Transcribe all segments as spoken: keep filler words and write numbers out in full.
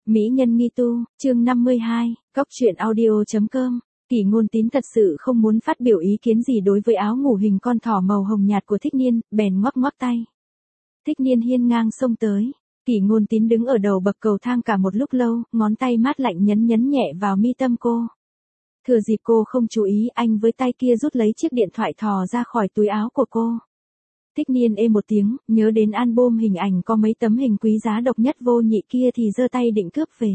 Mỹ nhân nghi tu, chương năm mươi hai, cóc truyện audio.com. Kỷ Ngôn Tín thật sự không muốn phát biểu ý kiến gì đối với áo ngủ hình con thỏ màu hồng nhạt của Thích Niên, bèn ngoắc ngoắc tay. Thích Niên hiên ngang xông tới. Kỷ Ngôn Tín đứng ở đầu bậc cầu thang cả một lúc lâu, ngón tay mát lạnh nhấn nhấn nhẹ vào mi tâm cô. Thừa dịp cô không chú ý, anh với tay kia rút lấy chiếc điện thoại thò ra khỏi túi áo của cô. Thích Niên ê một tiếng, nhớ đến album hình ảnh có mấy tấm hình quý giá độc nhất vô nhị kia thì giơ tay định cướp về.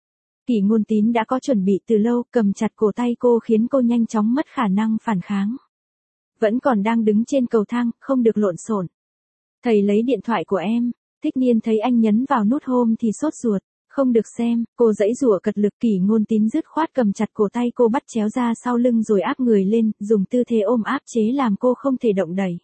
Kỷ Ngôn Tín đã có chuẩn bị từ lâu, cầm chặt cổ tay cô khiến cô nhanh chóng mất khả năng phản kháng. Vẫn còn đang đứng trên cầu thang, không được lộn xộn. Thầy lấy điện thoại của em. Thích Niên thấy anh nhấn vào nút home thì sốt ruột. Không được xem, cô giãy giụa cật lực. Kỷ Ngôn Tín dứt khoát cầm chặt cổ tay cô bắt chéo ra sau lưng rồi áp người lên, dùng tư thế ôm áp chế làm cô không thể động đậy.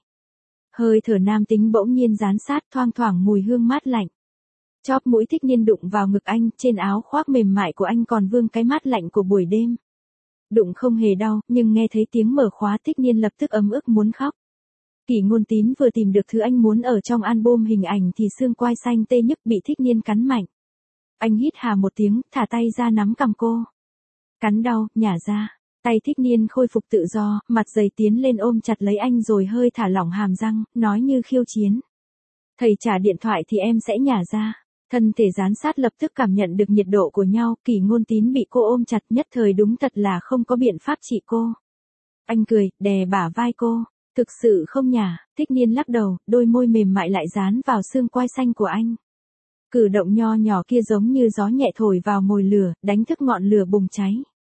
Hơi thở nam tính bỗng nhiên dán sát, thoang thoảng mùi hương mát lạnh. Chóp mũi Thích Niên đụng vào ngực anh, trên áo khoác mềm mại của anh còn vương cái mát lạnh của buổi đêm. Đụng không hề đau, nhưng nghe thấy tiếng mở khóa Thích Niên lập tức ấm ức muốn khóc. Kỷ Ngôn Tín vừa tìm được thứ anh muốn ở trong album hình ảnh thì xương quai xanh tê nhức bị Thích Niên cắn mạnh. Anh hít hà một tiếng, thả tay ra nắm cằm cô. Cắn đau, nhả ra. Tay Thích Niên khôi phục tự do, mặt dày tiến lên ôm chặt lấy anh rồi hơi thả lỏng hàm răng, nói như khiêu chiến. Thầy trả điện thoại thì em sẽ nhả ra. Thân thể dán sát lập tức cảm nhận được nhiệt độ của nhau. Kỷ Ngôn Tín bị cô ôm chặt nhất thời đúng thật là không có biện pháp trị cô. Anh cười, đè bả vai cô. Thực sự không nhả. Thích Niên lắc đầu, đôi môi mềm mại lại dán vào xương quai xanh của anh. Cử động nho nhỏ kia giống như gió nhẹ thổi vào mồi lửa, đánh thức ngọn lửa bùng cháy.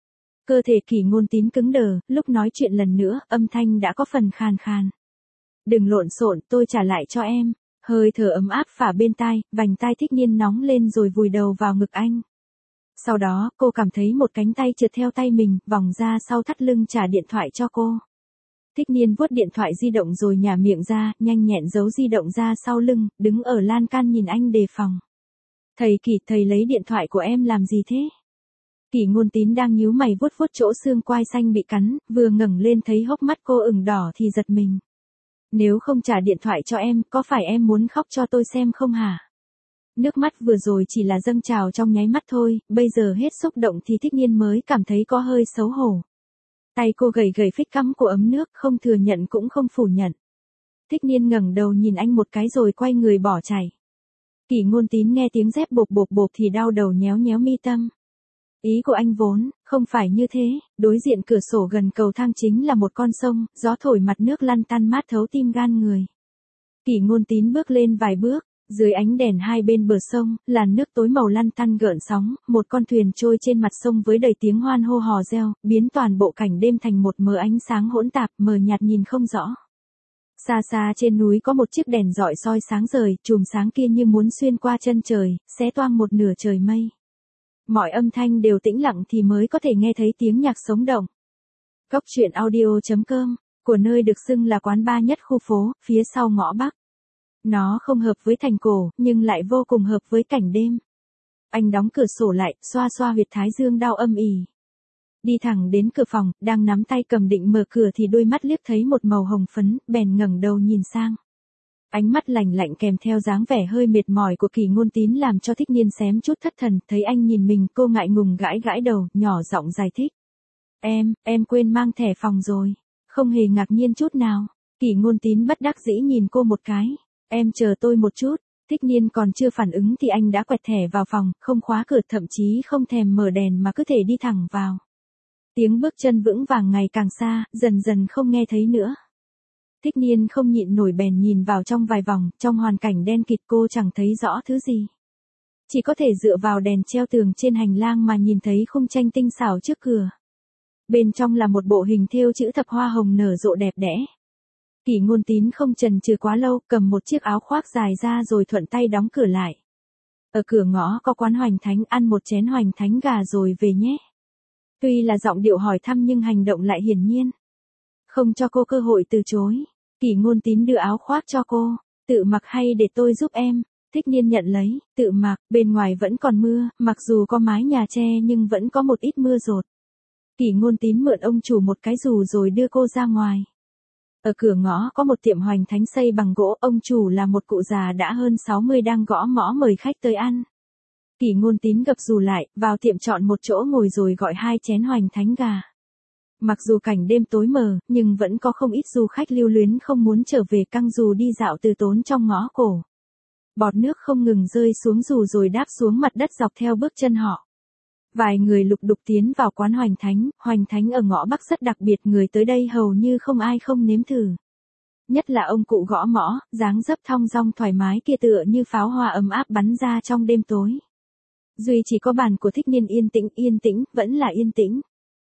Cơ thể Kỷ Ngôn Tín cứng đờ, lúc nói chuyện lần nữa, âm thanh đã có phần khàn khàn. Đừng lộn xộn, tôi trả lại cho em. Hơi thở ấm áp phả bên tai, vành tai Thích Niên nóng lên rồi vùi đầu vào ngực anh. Sau đó, cô cảm thấy một cánh tay trượt theo tay mình, vòng ra sau thắt lưng trả điện thoại cho cô. Thích Niên vuốt điện thoại di động rồi nhả miệng ra, nhanh nhẹn giấu di động ra sau lưng, đứng ở lan can nhìn anh đề phòng. Thầy Kỷ, thầy lấy điện thoại của em làm gì thế? Kỷ Ngôn Tín đang nhíu mày vuốt vuốt chỗ xương quai xanh bị cắn, vừa ngẩng lên thấy hốc mắt cô ửng đỏ thì giật mình. Nếu không trả điện thoại cho em, có phải em muốn khóc cho tôi xem không hả? Nước mắt vừa rồi chỉ là dâng trào trong nháy mắt thôi, bây giờ hết xúc động thì Thích Niên mới cảm thấy có hơi xấu hổ. Tay cô gầy gầy phích cắm của ấm nước, không thừa nhận cũng không phủ nhận. Thích Niên ngẩng đầu nhìn anh một cái rồi quay người bỏ chạy. Kỷ Ngôn Tín nghe tiếng dép bộp bộp bộp thì đau đầu nhéo nhéo mi tâm. Ý của anh vốn không phải như thế. Đối diện cửa sổ gần cầu thang chính là một con sông, gió thổi mặt nước lăn tăn mát thấu tim gan người. Kỷ Ngôn Tín bước lên vài bước, dưới ánh đèn hai bên bờ sông, làn nước tối màu lăn tăn gợn sóng, một con thuyền trôi trên mặt sông với đầy tiếng hoan hô hò reo, biến toàn bộ cảnh đêm thành một mờ ánh sáng hỗn tạp, mờ nhạt nhìn không rõ. Xa xa trên núi có một chiếc đèn rọi soi sáng rời, chùm sáng kia như muốn xuyên qua chân trời, xé toang một nửa trời mây. Mọi âm thanh đều tĩnh lặng thì mới có thể nghe thấy tiếng nhạc sống động. Cóc truyện audio.com, của nơi được xưng là quán bar nhất khu phố, phía sau ngõ Bắc. Nó không hợp với thành cổ, nhưng lại vô cùng hợp với cảnh đêm. Anh đóng cửa sổ lại, xoa xoa huyệt thái dương đau âm ỉ. Đi thẳng đến cửa phòng, đang nắm tay cầm định mở cửa thì đôi mắt liếc thấy một màu hồng phấn, bèn ngẩng đầu nhìn sang. Ánh mắt lạnh lạnh kèm theo dáng vẻ hơi mệt mỏi của Kỷ Ngôn Tín làm cho Thích Niên xém chút thất thần, thấy anh nhìn mình, cô ngại ngùng gãi gãi đầu, nhỏ giọng giải thích. Em, em quên mang thẻ phòng rồi. Không hề ngạc nhiên chút nào. Kỷ Ngôn Tín bất đắc dĩ nhìn cô một cái. Em chờ tôi một chút. Thích Niên còn chưa phản ứng thì anh đã quẹt thẻ vào phòng, không khóa cửa, thậm chí không thèm mở đèn mà cứ thể đi thẳng vào. Tiếng bước chân vững vàng ngày càng xa, dần dần không nghe thấy nữa. Thích Niên không nhịn nổi bèn nhìn vào trong vài vòng, trong hoàn cảnh đen kịt cô chẳng thấy rõ thứ gì. Chỉ có thể dựa vào đèn treo tường trên hành lang mà nhìn thấy khung tranh tinh xảo trước cửa. Bên trong là một bộ hình thêu chữ thập hoa hồng nở rộ đẹp đẽ. Kỷ Ngôn Tín không chần chừ quá lâu, cầm một chiếc áo khoác dài ra rồi thuận tay đóng cửa lại. Ở cửa ngõ có quán Hoành Thánh, ăn một chén hoành thánh gà rồi về nhé. Tuy là giọng điệu hỏi thăm nhưng hành động lại hiển nhiên. Không cho cô cơ hội từ chối. Kỷ Ngôn Tín đưa áo khoác cho cô. Tự mặc hay để tôi giúp em? Thích Niên nhận lấy, tự mặc, bên ngoài vẫn còn mưa, mặc dù có mái nhà che nhưng vẫn có một ít mưa rột. Kỷ Ngôn Tín mượn ông chủ một cái dù rồi đưa cô ra ngoài. Ở cửa ngõ có một tiệm Hoành Thánh xây bằng gỗ, ông chủ là một cụ già đã hơn sáu mươi đang gõ mõ mời khách tới ăn. Kỷ Ngôn Tín gập dù lại, vào tiệm chọn một chỗ ngồi rồi gọi hai chén hoành thánh gà. Mặc dù cảnh đêm tối mờ, nhưng vẫn có không ít du khách lưu luyến không muốn trở về căng dù đi dạo từ tốn trong ngõ cổ. Bọt nước không ngừng rơi xuống dù rồi đáp xuống mặt đất dọc theo bước chân họ. Vài người lục đục tiến vào quán hoành thánh, hoành thánh ở ngõ Bắc rất đặc biệt, người tới đây hầu như không ai không nếm thử. Nhất là ông cụ gõ mõ, dáng dấp thong dong thoải mái kia tựa như pháo hoa ấm áp bắn ra trong đêm tối. Duy chỉ có bàn của Thích Niên yên tĩnh, yên tĩnh, vẫn là yên tĩnh.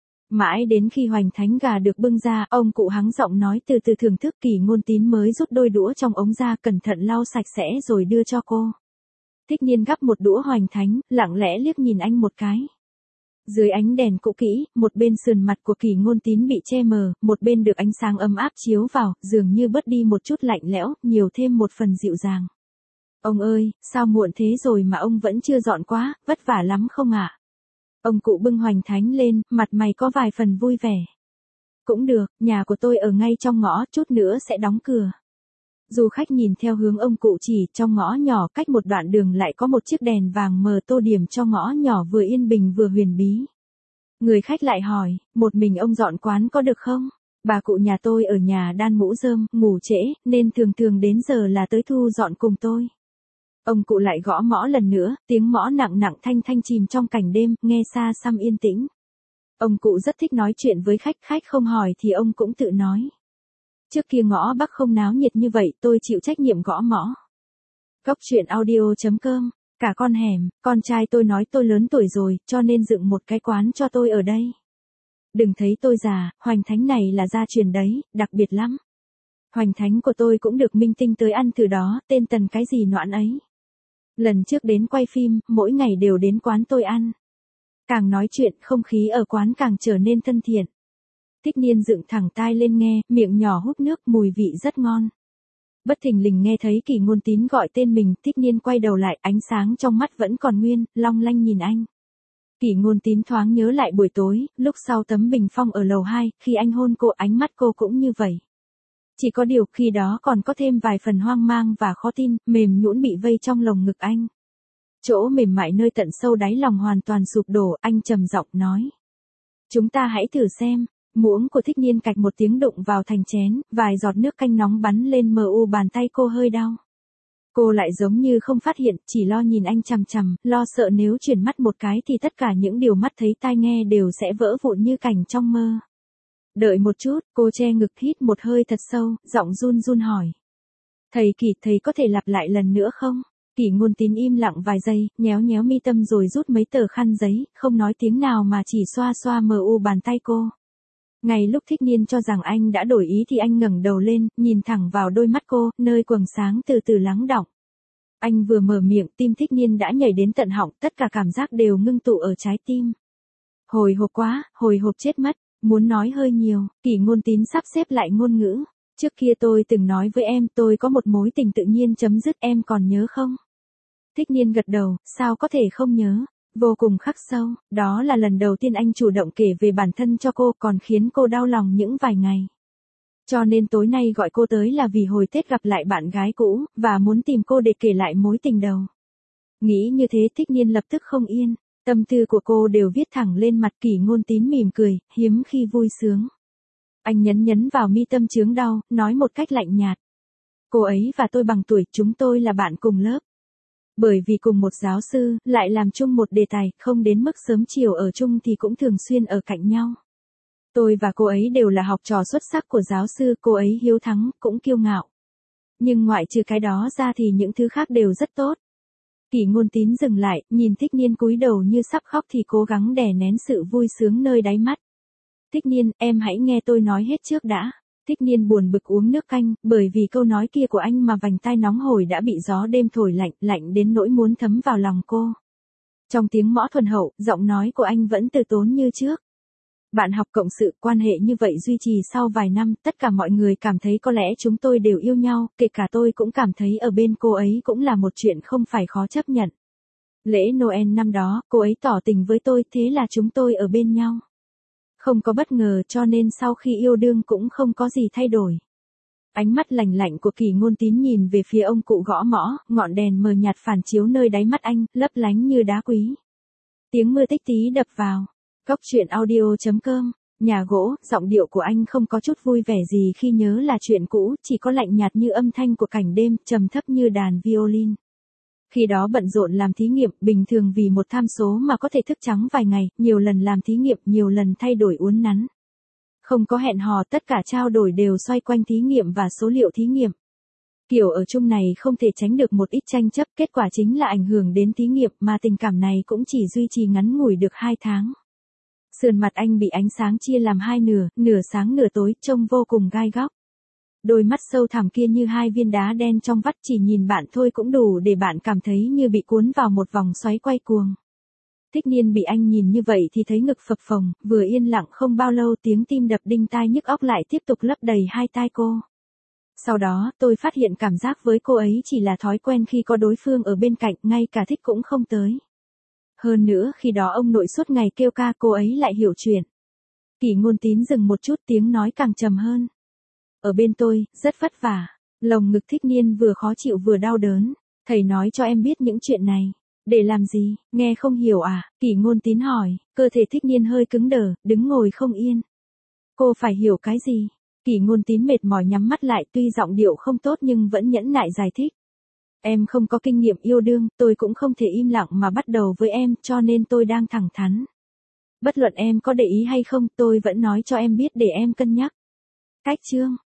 Mãi đến khi hoành thánh gà được bưng ra, ông cụ hắng giọng nói từ từ thưởng thức. Kỷ Ngôn Tín mới rút đôi đũa trong ống ra, cẩn thận lau sạch sẽ rồi đưa cho cô. Thích Niên gắp một đũa hoành thánh, lặng lẽ liếc nhìn anh một cái. Dưới ánh đèn cũ kỹ, một bên sườn mặt của Kỷ Ngôn Tín bị che mờ, một bên được ánh sáng ấm áp chiếu vào, dường như bớt đi một chút lạnh lẽo, nhiều thêm một phần dịu dàng. Ông ơi, sao muộn thế rồi mà ông vẫn chưa dọn quá, vất vả lắm không ạ? Ông cụ bưng hoành thánh lên, mặt mày có vài phần vui vẻ. Cũng được, nhà của tôi ở ngay trong ngõ, chút nữa sẽ đóng cửa. Du khách nhìn theo hướng ông cụ chỉ, trong ngõ nhỏ cách một đoạn đường lại có một chiếc đèn vàng mờ tô điểm cho ngõ nhỏ vừa yên bình vừa huyền bí. Người khách lại hỏi, một mình ông dọn quán có được không? Bà cụ nhà tôi ở nhà đan mũ rơm, ngủ trễ, nên thường thường đến giờ là tới thu dọn cùng tôi. Ông cụ lại gõ mõ lần nữa, tiếng mõ nặng nặng thanh thanh chìm trong cảnh đêm, nghe xa xăm yên tĩnh. Ông cụ rất thích nói chuyện với khách, khách không hỏi thì ông cũng tự nói. Trước kia ngõ Bắc không náo nhiệt như vậy, tôi chịu trách nhiệm gõ mõ. Cốc truyện audio chấm com, cả con hẻm, con trai tôi nói tôi lớn tuổi rồi, cho nên dựng một cái quán cho tôi ở đây. Đừng thấy tôi già, hoành thánh này là gia truyền đấy, đặc biệt lắm. Hoành thánh của tôi cũng được minh tinh tới ăn từ đó, tên Tần cái gì noãn ấy. Lần trước đến quay phim, mỗi ngày đều đến quán tôi ăn. Càng nói chuyện, không khí ở quán càng trở nên thân thiện. Thích Niên dựng thẳng tai lên nghe, miệng nhỏ húp nước, mùi vị rất ngon. Bất thình lình nghe thấy Kỷ Ngôn Tín gọi tên mình, Thích Niên quay đầu lại, ánh sáng trong mắt vẫn còn nguyên, long lanh nhìn anh. Kỷ Ngôn Tín thoáng nhớ lại buổi tối, lúc sau tấm bình phong ở lầu hai, khi anh hôn cô, ánh mắt cô cũng như vậy. Chỉ có điều khi đó còn có thêm vài phần hoang mang và khó tin, mềm nhũn bị vây trong lồng ngực anh. Chỗ mềm mại nơi tận sâu đáy lòng hoàn toàn sụp đổ, anh trầm giọng nói. Chúng ta hãy thử xem. Muỗng của Thích Niên cạch một tiếng đụng vào thành chén, vài giọt nước canh nóng bắn lên mờ u, bàn tay cô hơi đau. Cô lại giống như không phát hiện, chỉ lo nhìn anh chằm chằm, lo sợ nếu chuyển mắt một cái thì tất cả những điều mắt thấy tai nghe đều sẽ vỡ vụn như cảnh trong mơ. Đợi một chút, cô che ngực hít một hơi thật sâu, giọng run run hỏi. Thầy Kỷ, thầy có thể lặp lại lần nữa không? Kỷ Ngôn Tín im lặng vài giây, nhéo nhéo mi tâm rồi rút mấy tờ khăn giấy, không nói tiếng nào mà chỉ xoa xoa mờ u bàn tay cô. Ngay lúc Thích Niên cho rằng anh đã đổi ý thì anh ngẩng đầu lên, nhìn thẳng vào đôi mắt cô, nơi quầng sáng từ từ lắng đọng. Anh vừa mở miệng, tim Thích Niên đã nhảy đến tận họng, tất cả cảm giác đều ngưng tụ ở trái tim. Hồi hộp quá, hồi hộp chết mất, muốn nói hơi nhiều. Kỷ Ngôn Tín sắp xếp lại ngôn ngữ. Trước kia tôi từng nói với em, tôi có một mối tình tự nhiên chấm dứt, em còn nhớ không? Thích Niên gật đầu, sao có thể không nhớ? Vô cùng khắc sâu, đó là lần đầu tiên anh chủ động kể về bản thân cho cô, còn khiến cô đau lòng những vài ngày. Cho nên tối nay gọi cô tới là vì hồi Tết gặp lại bạn gái cũ, và muốn tìm cô để kể lại mối tình đầu. Nghĩ như thế Thích Niên lập tức không yên, tâm tư của cô đều viết thẳng lên mặt. Kỷ Ngôn Tín mỉm cười, hiếm khi vui sướng. Anh nhấn nhấn vào mi tâm chướng đau, nói một cách lạnh nhạt. Cô ấy và tôi bằng tuổi, chúng tôi là bạn cùng lớp. Bởi vì cùng một giáo sư, lại làm chung một đề tài, không đến mức sớm chiều ở chung thì cũng thường xuyên ở cạnh nhau. Tôi và cô ấy đều là học trò xuất sắc của giáo sư, cô ấy hiếu thắng, cũng kiêu ngạo. Nhưng ngoại trừ cái đó ra thì những thứ khác đều rất tốt. Kỷ Ngôn Tín dừng lại, nhìn Thích Niên cúi đầu như sắp khóc thì cố gắng đè nén sự vui sướng nơi đáy mắt. Thích Niên, em hãy nghe tôi nói hết trước đã. Thích Niên buồn bực uống nước canh, bởi vì câu nói kia của anh mà vành tai nóng hổi đã bị gió đêm thổi lạnh, lạnh đến nỗi muốn thấm vào lòng cô. Trong tiếng mõ thuần hậu, giọng nói của anh vẫn từ tốn như trước. Bạn học cộng sự, quan hệ như vậy duy trì sau vài năm, tất cả mọi người cảm thấy có lẽ chúng tôi đều yêu nhau, kể cả tôi cũng cảm thấy ở bên cô ấy cũng là một chuyện không phải khó chấp nhận. Lễ Noel năm đó, cô ấy tỏ tình với tôi, thế là chúng tôi ở bên nhau. Không có bất ngờ cho nên sau khi yêu đương cũng không có gì thay đổi. Ánh mắt lạnh lạnh của Kỳ Ngôn Tín nhìn về phía ông cụ gõ mõ, ngọn đèn mờ nhạt phản chiếu nơi đáy mắt anh, lấp lánh như đá quý. Tiếng mưa tích tí đập vào. Cốc truyện audio chấm com. Nhà gỗ, giọng điệu của anh không có chút vui vẻ gì khi nhớ là chuyện cũ, chỉ có lạnh nhạt như âm thanh của cảnh đêm, trầm thấp như đàn violin. Khi đó bận rộn làm thí nghiệm, bình thường vì một tham số mà có thể thức trắng vài ngày, nhiều lần làm thí nghiệm, nhiều lần thay đổi uốn nắn. Không có hẹn hò, tất cả trao đổi đều xoay quanh thí nghiệm và số liệu thí nghiệm. Kiểu ở chung này không thể tránh được một ít tranh chấp, kết quả chính là ảnh hưởng đến thí nghiệm mà tình cảm này cũng chỉ duy trì ngắn ngủi được hai tháng. Sườn mặt anh bị ánh sáng chia làm hai nửa, nửa sáng nửa tối, trông vô cùng gai góc. Đôi mắt sâu thẳm kia như hai viên đá đen trong vắt, chỉ nhìn bạn thôi cũng đủ để bạn cảm thấy như bị cuốn vào một vòng xoáy quay cuồng. Thích Niên bị anh nhìn như vậy thì thấy ngực phập phồng, vừa yên lặng không bao lâu tiếng tim đập đinh tai nhức óc lại tiếp tục lấp đầy hai tai cô. Sau đó, tôi phát hiện cảm giác với cô ấy chỉ là thói quen khi có đối phương ở bên cạnh, ngay cả thích cũng không tới. Hơn nữa khi đó ông nội suốt ngày kêu ca, cô ấy lại hiểu chuyện. Kỳ Ngôn Tín dừng một chút, tiếng nói càng trầm hơn. Ở bên tôi, rất vất vả. Lồng ngực Thích Niên vừa khó chịu vừa đau đớn. Thầy nói cho em biết những chuyện này. Để làm gì, nghe không hiểu à? Kỳ Ngôn Tín hỏi, cơ thể Thích Niên hơi cứng đờ, đứng ngồi không yên. Cô phải hiểu cái gì? Kỳ Ngôn Tín mệt mỏi nhắm mắt lại, tuy giọng điệu không tốt nhưng vẫn nhẫn nại giải thích. Em không có kinh nghiệm yêu đương, tôi cũng không thể im lặng mà bắt đầu với em, cho nên tôi đang thẳng thắn. Bất luận em có để ý hay không, tôi vẫn nói cho em biết để em cân nhắc. Cách chương